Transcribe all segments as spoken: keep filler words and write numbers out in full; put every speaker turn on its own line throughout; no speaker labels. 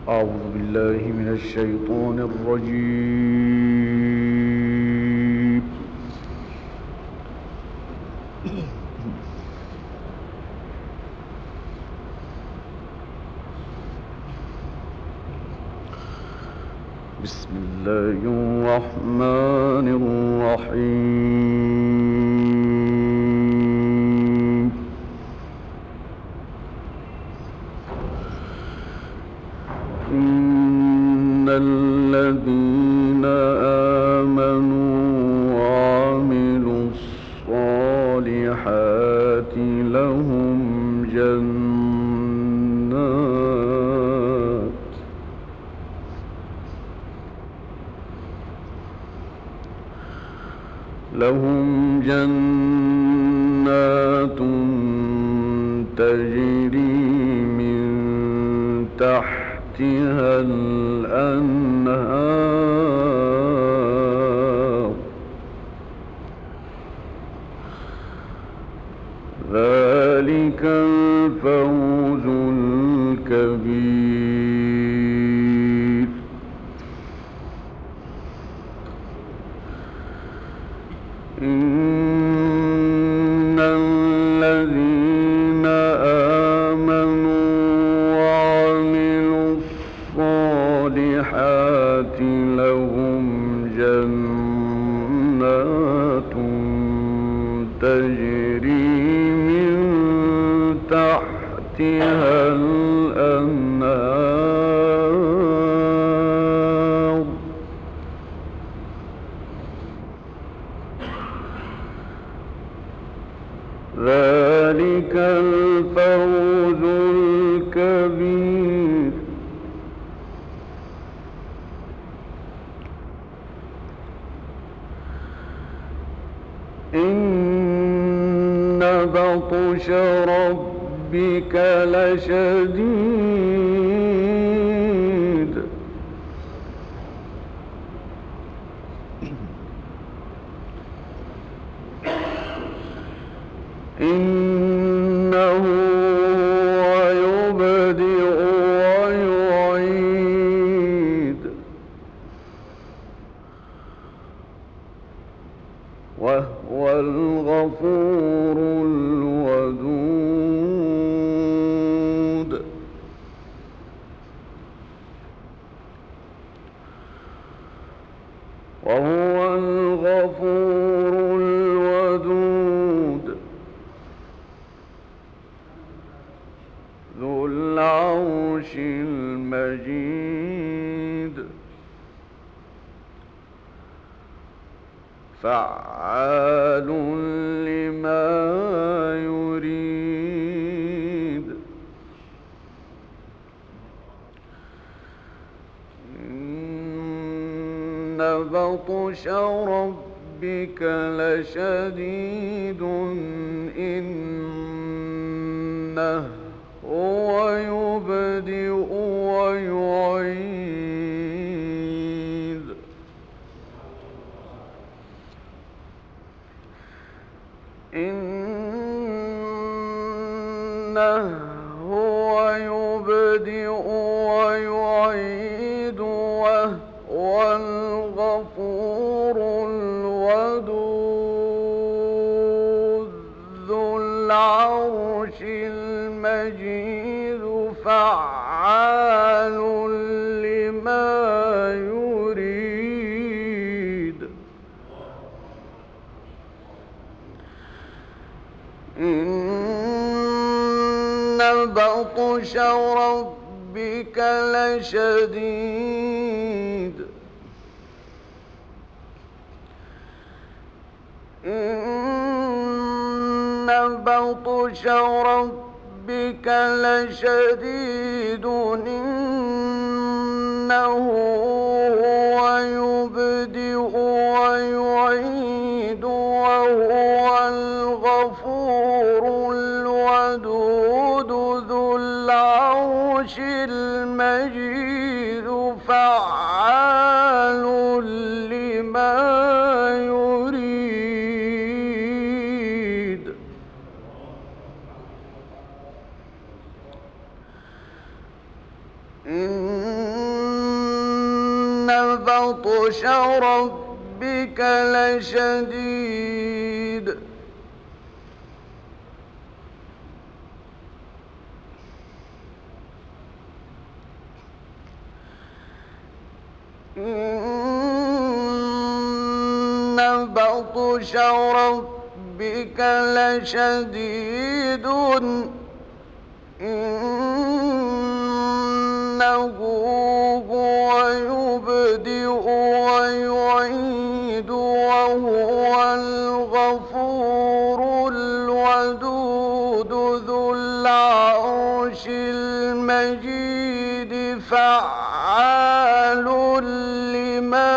أعوذ بالله من الشيطان الرجيم. بسم الله الرحمن الرحيم. إن الذين آمنوا وعملوا الصالحات لهم جنات لهم جنات تجري من تحتها الأنهار ذلك الفوز الكبير. إن الذين آمنوا وعملوا الصالحات لهم جنات تجري من تحتها الأنهار ذلك الفوز الكبير. إن بطش ربك لشديد إنه هو يبدئ ويعيد وهو الغفور الودود. وهو الغفور الودود ذو العرش المجيد فعال لما يريد. إن بطش ربك لشديد إنه هو يبدئ ويعيد إنه هو يبدئ ويعيد وهو الغفور الودود ذو العرش المجيد فعال لما يريد. إن بطش ربك لشديد إن بطش ربك لشديد إنه هو يبدئ ويعيد وهو الغفور الودود ذو العرش المجيد فعال لما يريد. إن بطش ربك لشديد إن بطش ربك لشديد إنه هو يبدئ ويعيد وهو الغفور الودود ذو العرش المجيد فعال لما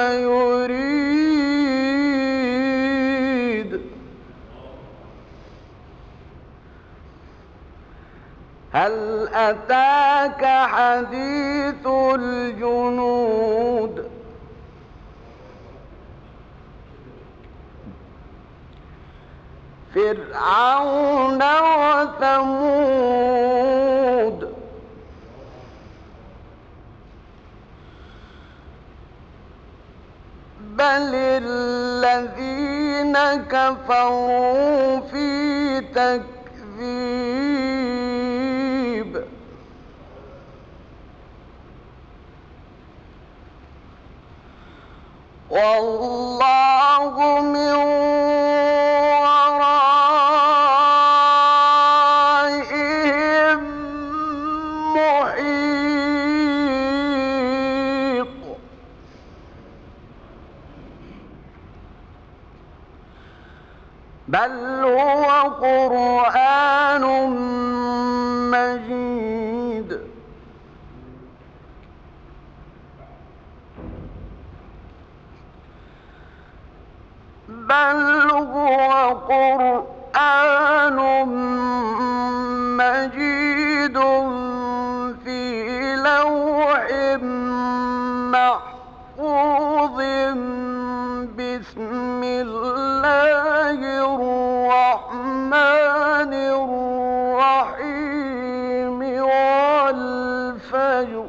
يريد هل أتاك حديث الجنود فرعون وثمود بل الذين كفروا في تكذيب والله من ورائهم محيط بل هو قرآن مجيد بل هو قرآن مجيد في لوح محفوظ بسم الله الرحمن الرحيم والفجر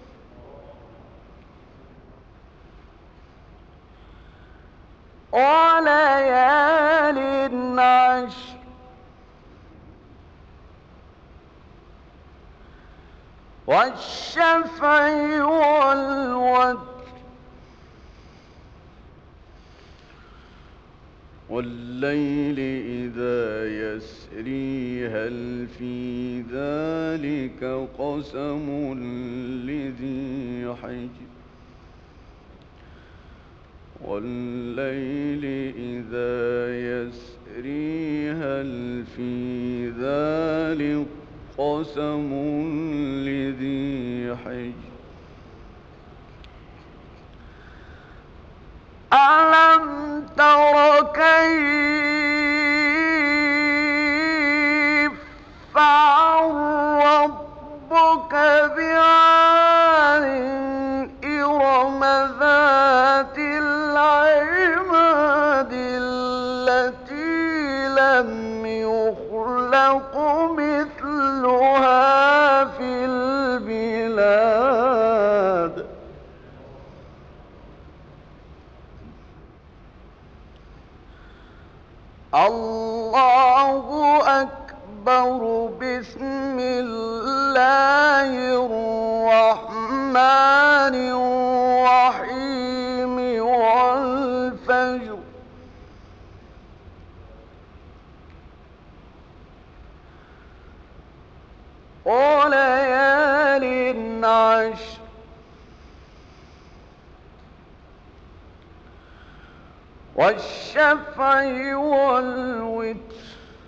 وليال عشر والشفع والوتر والليل إذا يسري هل في ذلك قسم لذي حجر والليل إذا يسري هل في ذلك قسم لذي حجر ألم تر كيف فعل ربك بعاد إرم ذات العماد التي لم يخلق مثلها في البلاد الله أكبر بسم الله الرحمن الرحيم والفجر وليال عشر والشفع والوتر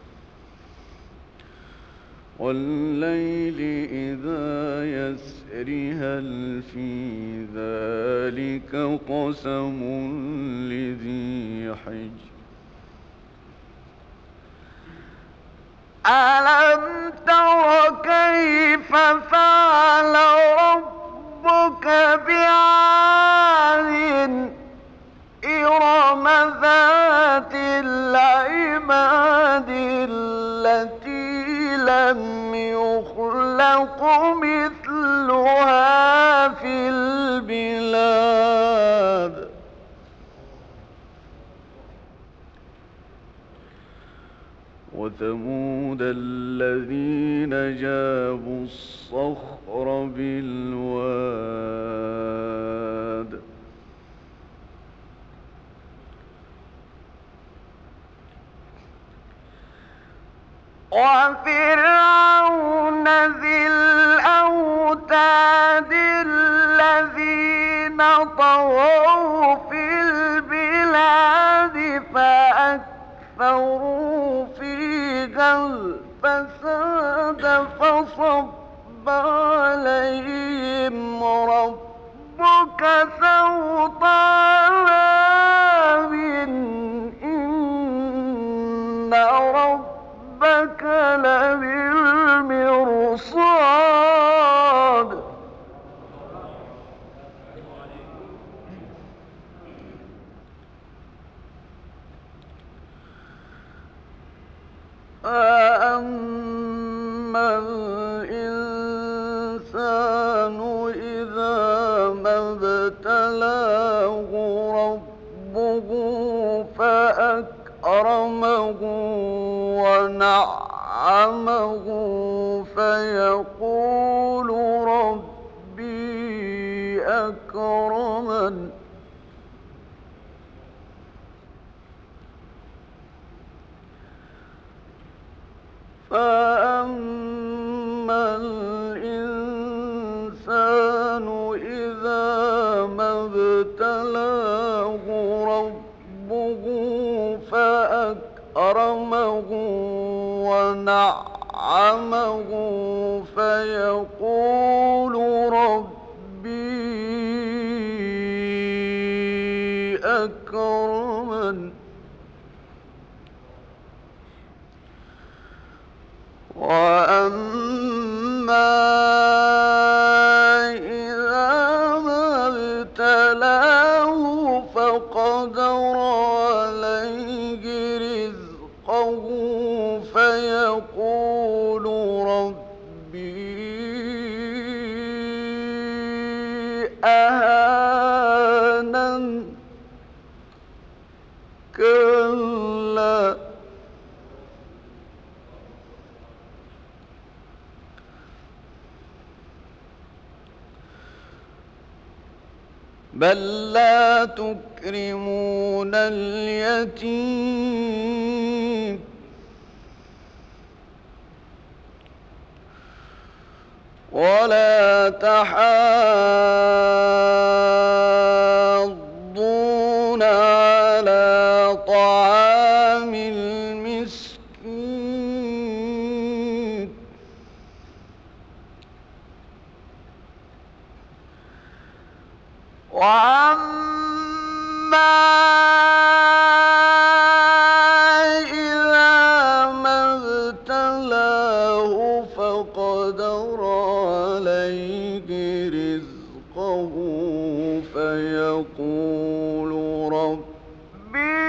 والليل إذا يسري هل في ذلك قسم لذي حجر ألم تر كيف فعل ربك بعاد إرم ذات العماد التي لم يخلق مثلها في البلاد وثمود الذين جابوا الصخر بالواد وفرعون ذي الأوتاد الذين طغوا في البلاد فأكثروا فيها الفساد فصب عليهم ربك سوط عذاب إن ربك لبالمرصاد فأما الإنسان إذا ما ابتلاه ربه فأكرمه ونعمه فيقول ربي أكرمن فأما الإنسان إذا ما ابتلاه ربه فأكرمه ونعمه فيقول ربي أكرمن وأما إذا ما ابتلاه فقدر عليه رزقه فيقول ربي أهانن كلا بل لا تكرمون اليتيم ولا تحاضون على طعام المسكين وأما إذا ما ابتلاه فقدر عليه رزقه فيقول ربي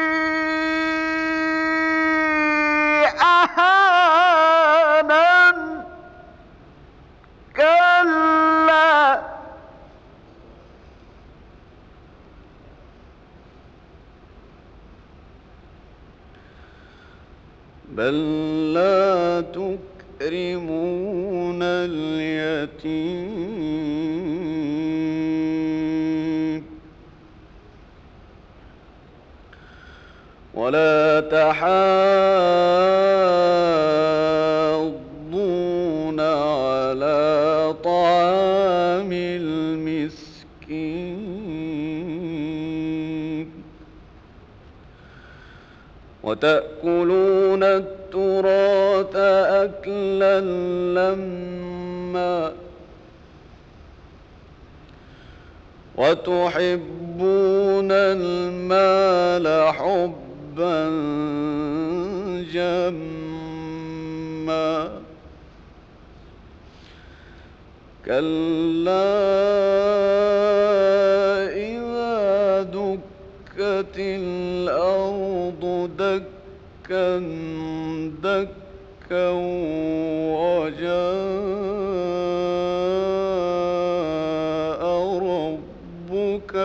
أهانن كلا بل لا تكرمون اليتيم ولا تحاضون على طعام المسكين وتأكلون التراث أكلا لما وتحبون المال حبا جما كلا إذا دكت الأرض دكا دكا وجاء ربك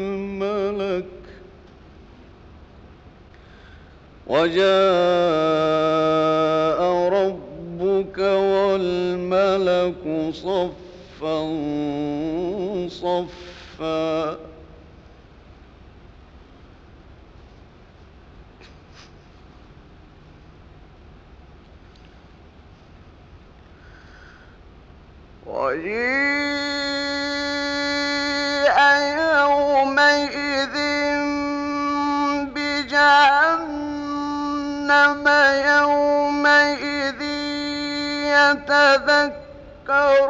والملك وجاء ربك والملك صفا صفا وجيء يومئذ بجهنم يومئذ يتذكر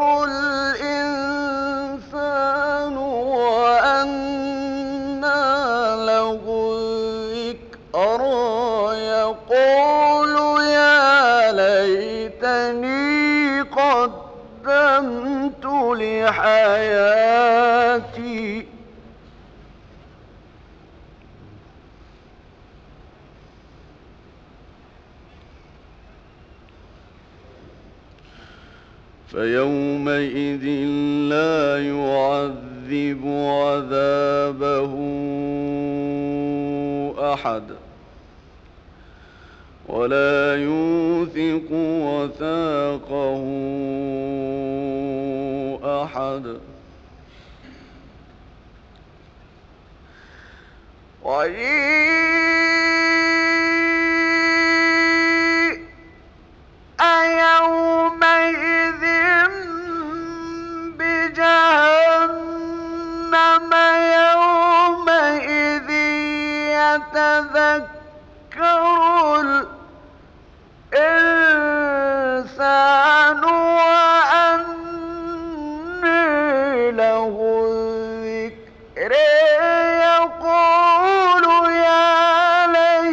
الإنسان وأنى له الذكرى يقول يا ليتني قدمت لحياتي فيومئذ لا يعذب عذابه أحد ولا يوثق وثاقه أحد وجيء يومئذ بجهنم يومئذ يتذكر الإنسان وأنى له الذكر يقول يا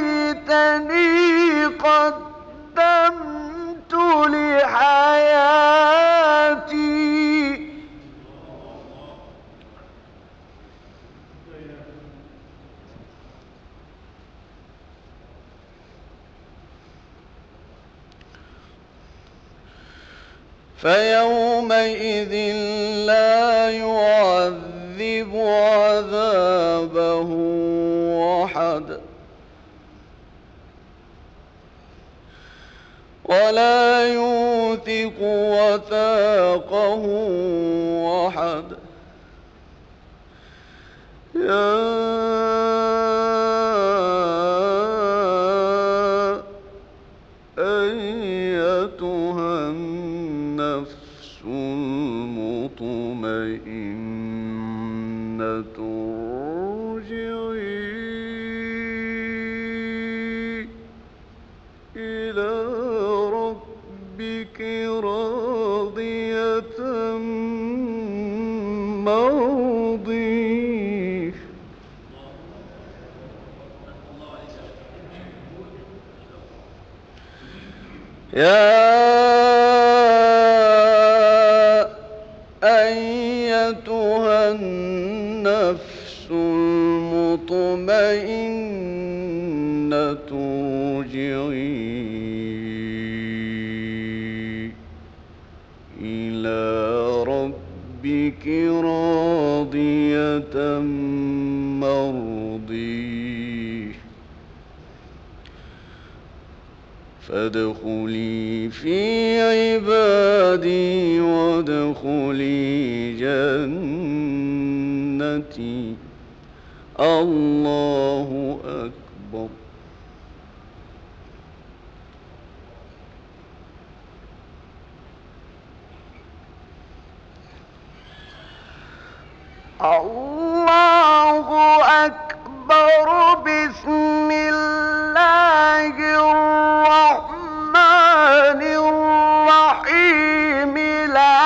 ليتني قدمت لحياتي فيومئذ لا يعذب عذابه أحد ولا يوثق وثاقه أحد يا أيتها النفس المطمئنة ارجعي إلى ربك راضية مرضية يا أيتها النفس المطمئنة ارجعي إلى ربك راضية مرضية فادخلي في عبادي وادخلي جنتي الله أكبر. الله أكبر. بسم الله الرحمن الرحيم. لا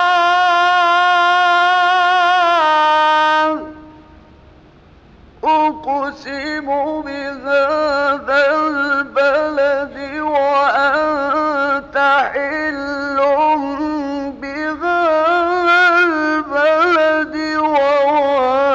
أقسم بهذا البلد وأنت حل بهذا البلد ووالد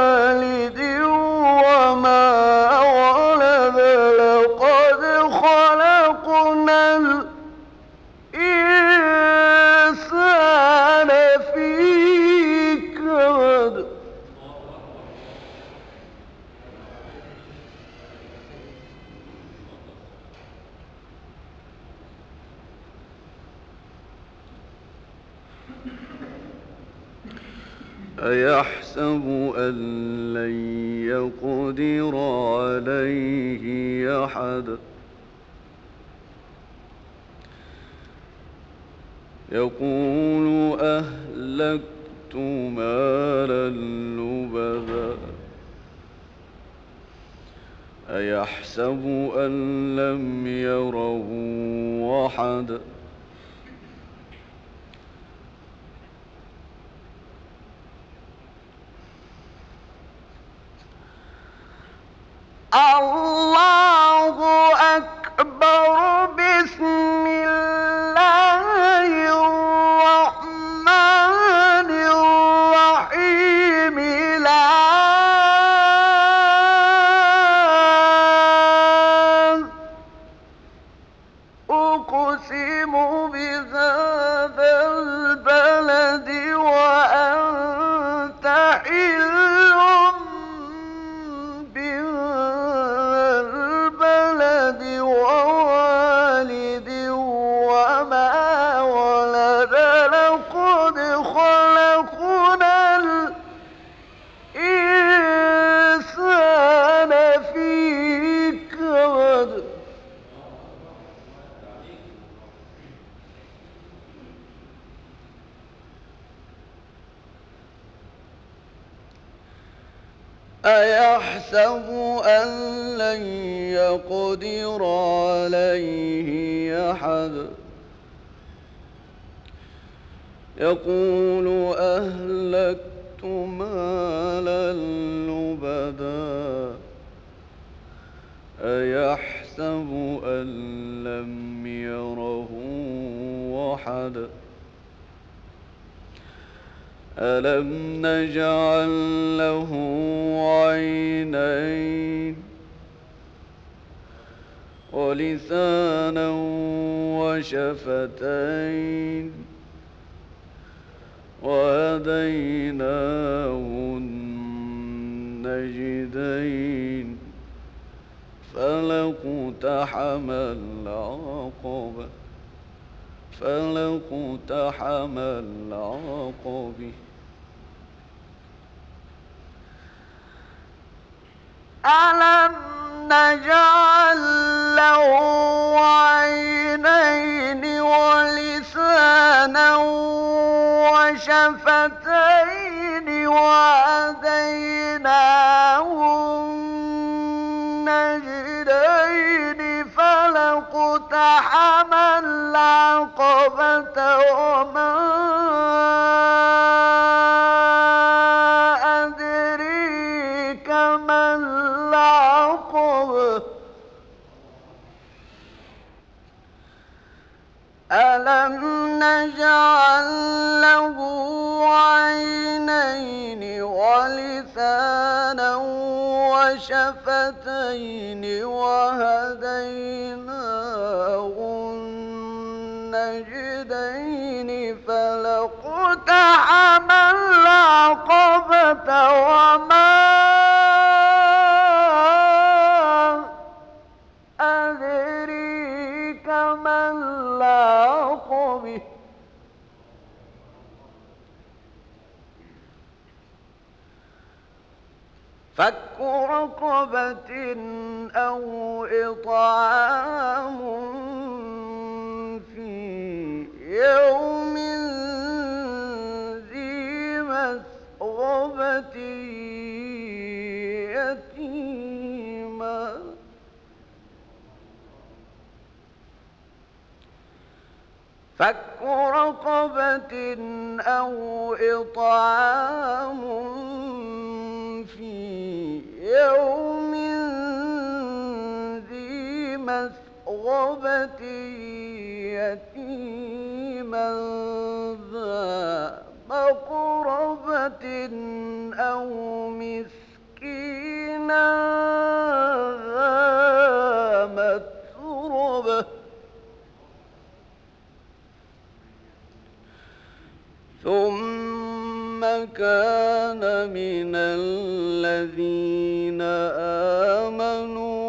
أيحسب أن لن يقدر عليه أحد يقول أهلكت مالا لبدا أيحسب أن لم يره أحد الله أكبر. بسم الله الرحمن الرحيم. لا أقسم بهذا البلد وأنت حل بالبلد ووالد وما ولد لقد خلقنا الإنسان في كبد. أيحسب أن لن يقدر عليه أحد يقول أهلكت مالا لبدا أيحسب أن لم يره أحد ألم نجعل له عينين ولسانا وشفتين وهديناه النجدين فلاقتحم العقبة فلاقتحم العقبة ألم نجعل له عينين ولسانا وشفتين وهديناه النجدين فلاقتحم العقبة وما أدريك ما العقبة ألم نجعل له عينين ولسانا وشفتين وهديناه النجدين فلاقتحم العقبة وما أدريك ما العقبة فك رقبة أو إطعام في يوم ذي مسغبة يتيما فك رقبة أو إطعام في يوم ذي مسغبة يتيما ذا مقربة أو مسكينا ذا متربة ثم كان من الذين آمنوا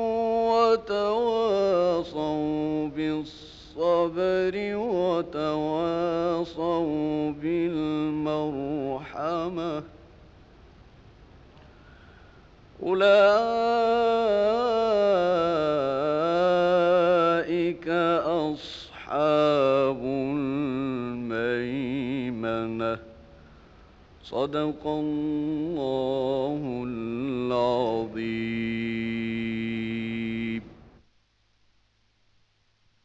وتواصوا بالصبر وتواصوا بالمرحمة أولئك أصحاب الميمنة. صدق الله العظيم.